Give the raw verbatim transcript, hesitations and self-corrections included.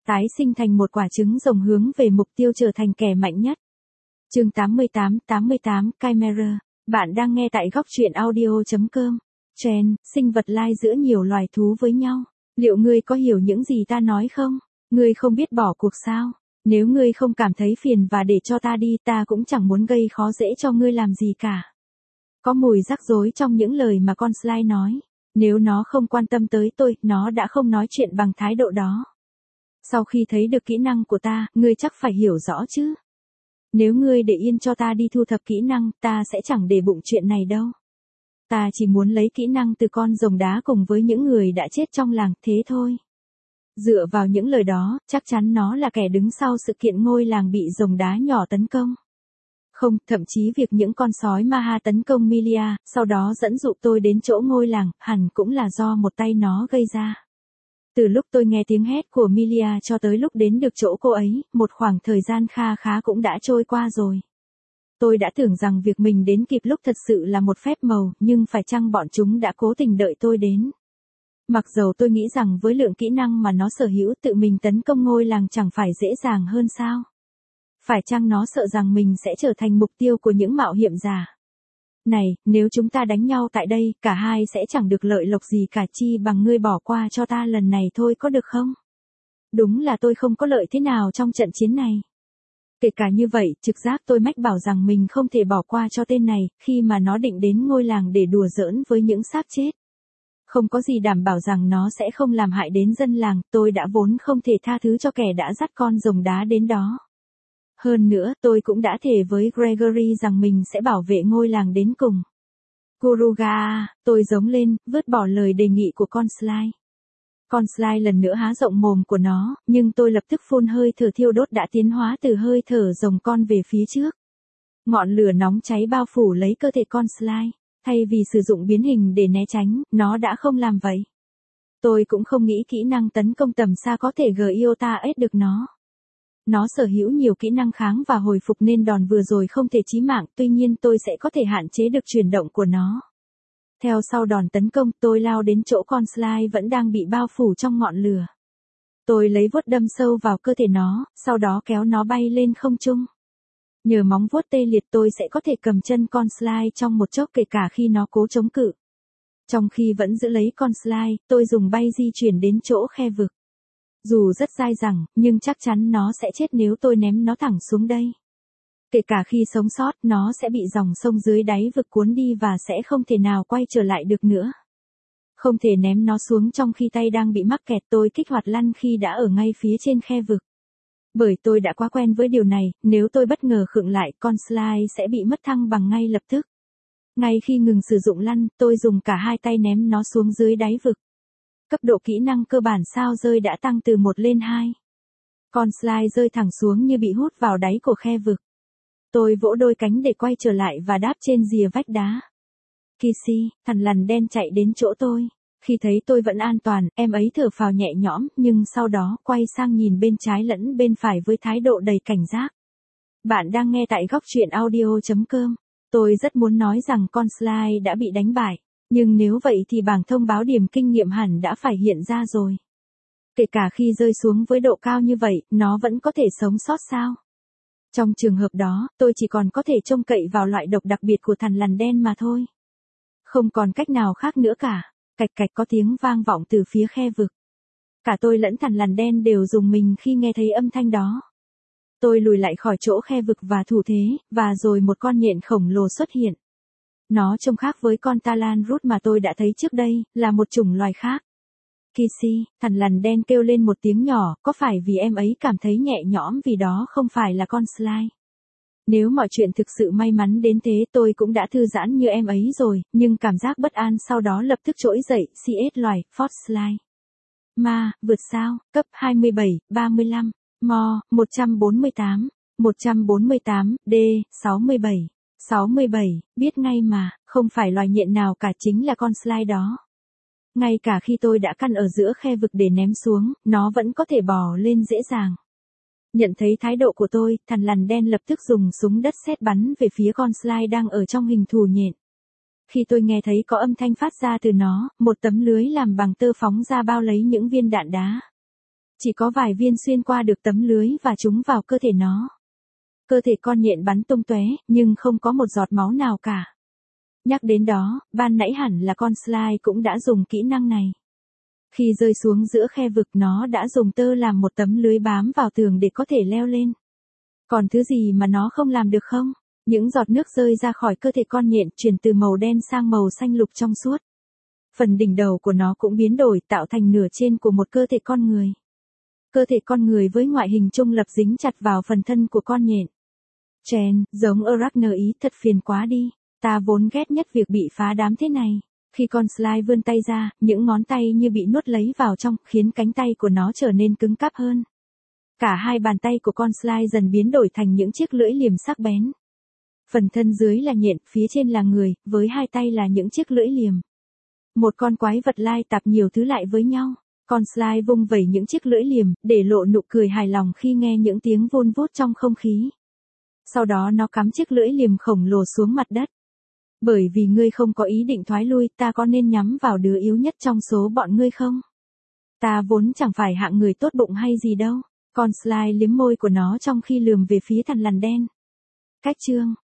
tái sinh thành một quả trứng rồng hướng về mục tiêu trở thành kẻ mạnh nhất. Chương tám mươi tám, tám mươi tám, Chimera. Bạn đang nghe tại góc truyện audio chấm com. Gen, sinh vật lai giữa nhiều loài thú với nhau. Liệu ngươi có hiểu những gì ta nói không? Ngươi không biết bỏ cuộc sao? Nếu ngươi không cảm thấy phiền và để cho ta đi, ta cũng chẳng muốn gây khó dễ cho ngươi làm gì cả. Có mùi rắc rối trong những lời mà con Sly nói. Nếu nó không quan tâm tới tôi, nó đã không nói chuyện bằng thái độ đó. Sau khi thấy được kỹ năng của ta, ngươi chắc phải hiểu rõ chứ. Nếu ngươi để yên cho ta đi thu thập kỹ năng, ta sẽ chẳng để bụng chuyện này đâu. Ta chỉ muốn lấy kỹ năng từ con rồng đá cùng với những người đã chết trong làng, thế thôi. Dựa vào những lời đó, chắc chắn nó là kẻ đứng sau sự kiện ngôi làng bị rồng đá nhỏ tấn công. Không, thậm chí việc những con sói Maha tấn công Milia, sau đó dẫn dụ tôi đến chỗ ngôi làng, hẳn cũng là do một tay nó gây ra. Từ lúc tôi nghe tiếng hét của Milia cho tới lúc đến được chỗ cô ấy, một khoảng thời gian kha khá cũng đã trôi qua rồi. Tôi đã tưởng rằng việc mình đến kịp lúc thật sự là một phép màu, nhưng phải chăng bọn chúng đã cố tình đợi tôi đến. Mặc dầu tôi nghĩ rằng với lượng kỹ năng mà nó sở hữu, tự mình tấn công ngôi làng chẳng phải dễ dàng hơn sao? Phải chăng nó sợ rằng mình sẽ trở thành mục tiêu của những mạo hiểm giả? Này, nếu chúng ta đánh nhau tại đây, cả hai sẽ chẳng được lợi lộc gì cả, chi bằng ngươi bỏ qua cho ta lần này thôi, có được không? Đúng là tôi không có lợi thế nào trong trận chiến này. Kể cả như vậy, trực giác tôi mách bảo rằng mình không thể bỏ qua cho tên này, khi mà nó định đến ngôi làng để đùa giỡn với những xác chết. Không có gì đảm bảo rằng nó sẽ không làm hại đến dân làng, tôi đã vốn không thể tha thứ cho kẻ đã dắt con rồng đá đến đó. Hơn nữa, tôi cũng đã thề với Gregory rằng mình sẽ bảo vệ ngôi làng đến cùng. Kuruga, tôi giống lên, vứt bỏ lời đề nghị của con Sly. Con Sly lần nữa há rộng mồm của nó, nhưng tôi lập tức phun hơi thở thiêu đốt đã tiến hóa từ hơi thở rồng con về phía trước. Ngọn lửa nóng cháy bao phủ lấy cơ thể con Sly. Thay vì sử dụng biến hình để né tránh, nó đã không làm vậy. Tôi cũng không nghĩ kỹ năng tấn công tầm xa có thể Giota ết được nó. Nó sở hữu nhiều kỹ năng kháng và hồi phục nên đòn vừa rồi không thể chí mạng, tuy nhiên tôi sẽ có thể hạn chế được chuyển động của nó. Theo sau đòn tấn công, tôi lao đến chỗ con Sly vẫn đang bị bao phủ trong ngọn lửa. Tôi lấy vuốt đâm sâu vào cơ thể nó, sau đó kéo nó bay lên không trung. Nhờ móng vuốt tê liệt tôi sẽ có thể cầm chân con Sly trong một chốc kể cả khi nó cố chống cự. Trong khi vẫn giữ lấy con Sly, tôi dùng bay di chuyển đến chỗ khe vực. Dù rất dai dẳng, nhưng chắc chắn nó sẽ chết nếu tôi ném nó thẳng xuống đây. Kể cả khi sống sót, nó sẽ bị dòng sông dưới đáy vực cuốn đi và sẽ không thể nào quay trở lại được nữa. Không thể ném nó xuống trong khi tay đang bị mắc kẹt, tôi kích hoạt lăn khi đã ở ngay phía trên khe vực. Bởi tôi đã quá quen với điều này, nếu tôi bất ngờ khựng lại, con Sly sẽ bị mất thăng bằng ngay lập tức. Ngay khi ngừng sử dụng lăn, tôi dùng cả hai tay ném nó xuống dưới đáy vực. Cấp độ kỹ năng cơ bản sao rơi đã tăng từ một lên hai. Con Sly rơi thẳng xuống như bị hút vào đáy của khe vực. Tôi vỗ đôi cánh để quay trở lại và đáp trên rìa vách đá. Kissy, thằn lằn đen chạy đến chỗ tôi. Khi thấy tôi vẫn an toàn, em ấy thở phào nhẹ nhõm, nhưng sau đó quay sang nhìn bên trái lẫn bên phải với thái độ đầy cảnh giác. Bạn đang nghe tại góc truyện audio chấm com. Tôi rất muốn nói rằng con Sly đã bị đánh bại, nhưng nếu vậy thì bảng thông báo điểm kinh nghiệm hẳn đã phải hiện ra rồi. Kể cả khi rơi xuống với độ cao như vậy, nó vẫn có thể sống sót sao? Trong trường hợp đó, tôi chỉ còn có thể trông cậy vào loại độc đặc biệt của thằn lằn đen mà thôi. Không còn cách nào khác nữa cả. Cạch cạch có tiếng vang vọng từ phía khe vực. Cả tôi lẫn thằn lằn đen đều rùng mình khi nghe thấy âm thanh đó. Tôi lùi lại khỏi chỗ khe vực và thủ thế, và rồi một con nhện khổng lồ xuất hiện. Nó trông khác với con Talan Rút mà tôi đã thấy trước đây, là một chủng loài khác. Kissy, thằn lằn đen kêu lên một tiếng nhỏ, có phải vì em ấy cảm thấy nhẹ nhõm vì đó không phải là con Sly? Nếu mọi chuyện thực sự may mắn đến thế tôi cũng đã thư giãn như em ấy rồi, nhưng cảm giác bất an sau đó lập tức trỗi dậy, xê ét loài, Fort Sly. Ma, vượt sao, cấp hai mươi bảy, ba mươi lăm, Mo, một trăm bốn mươi tám, một trăm bốn mươi tám, D, sáu mươi bảy, sáu mươi bảy, biết ngay mà, không phải loài nhện nào cả, chính là con Sly đó. Ngay cả khi tôi đã căn ở giữa khe vực để ném xuống, nó vẫn có thể bò lên dễ dàng. Nhận thấy thái độ của tôi, thằn lằn đen lập tức dùng súng đất sét bắn về phía con Sly đang ở trong hình thù nhện. Khi tôi nghe thấy có âm thanh phát ra từ nó, một tấm lưới làm bằng tơ phóng ra bao lấy những viên đạn đá. Chỉ có vài viên xuyên qua được tấm lưới và trúng vào cơ thể nó. Cơ thể con nhện bắn tung tóe, nhưng không có một giọt máu nào cả. Nhắc đến đó, ban nãy hẳn là con Sly cũng đã dùng kỹ năng này. Khi rơi xuống giữa khe vực nó đã dùng tơ làm một tấm lưới bám vào tường để có thể leo lên. Còn thứ gì mà nó không làm được không? Những giọt nước rơi ra khỏi cơ thể con nhện chuyển từ màu đen sang màu xanh lục trong suốt. Phần đỉnh đầu của nó cũng biến đổi tạo thành nửa trên của một cơ thể con người. Cơ thể con người với ngoại hình trung lập dính chặt vào phần thân của con nhện. Chen, giống Arachnoid thật phiền quá đi. Ta vốn ghét nhất việc bị phá đám thế này. Khi con Sly vươn tay ra, những ngón tay như bị nuốt lấy vào trong, khiến cánh tay của nó trở nên cứng cáp hơn. Cả hai bàn tay của con Sly dần biến đổi thành những chiếc lưỡi liềm sắc bén. Phần thân dưới là nhện, phía trên là người, với hai tay là những chiếc lưỡi liềm. Một con quái vật lai tạp nhiều thứ lại với nhau. Con Sly vung vẩy những chiếc lưỡi liềm, để lộ nụ cười hài lòng khi nghe những tiếng vun vút trong không khí. Sau đó nó cắm chiếc lưỡi liềm khổng lồ xuống mặt đất. Bởi vì ngươi không có ý định thoái lui, ta có nên nhắm vào đứa yếu nhất trong số bọn ngươi không? Ta vốn chẳng phải hạng người tốt bụng hay gì đâu. Con Sly liếm môi của nó trong khi lườm về phía thằn lằn đen. Cách chương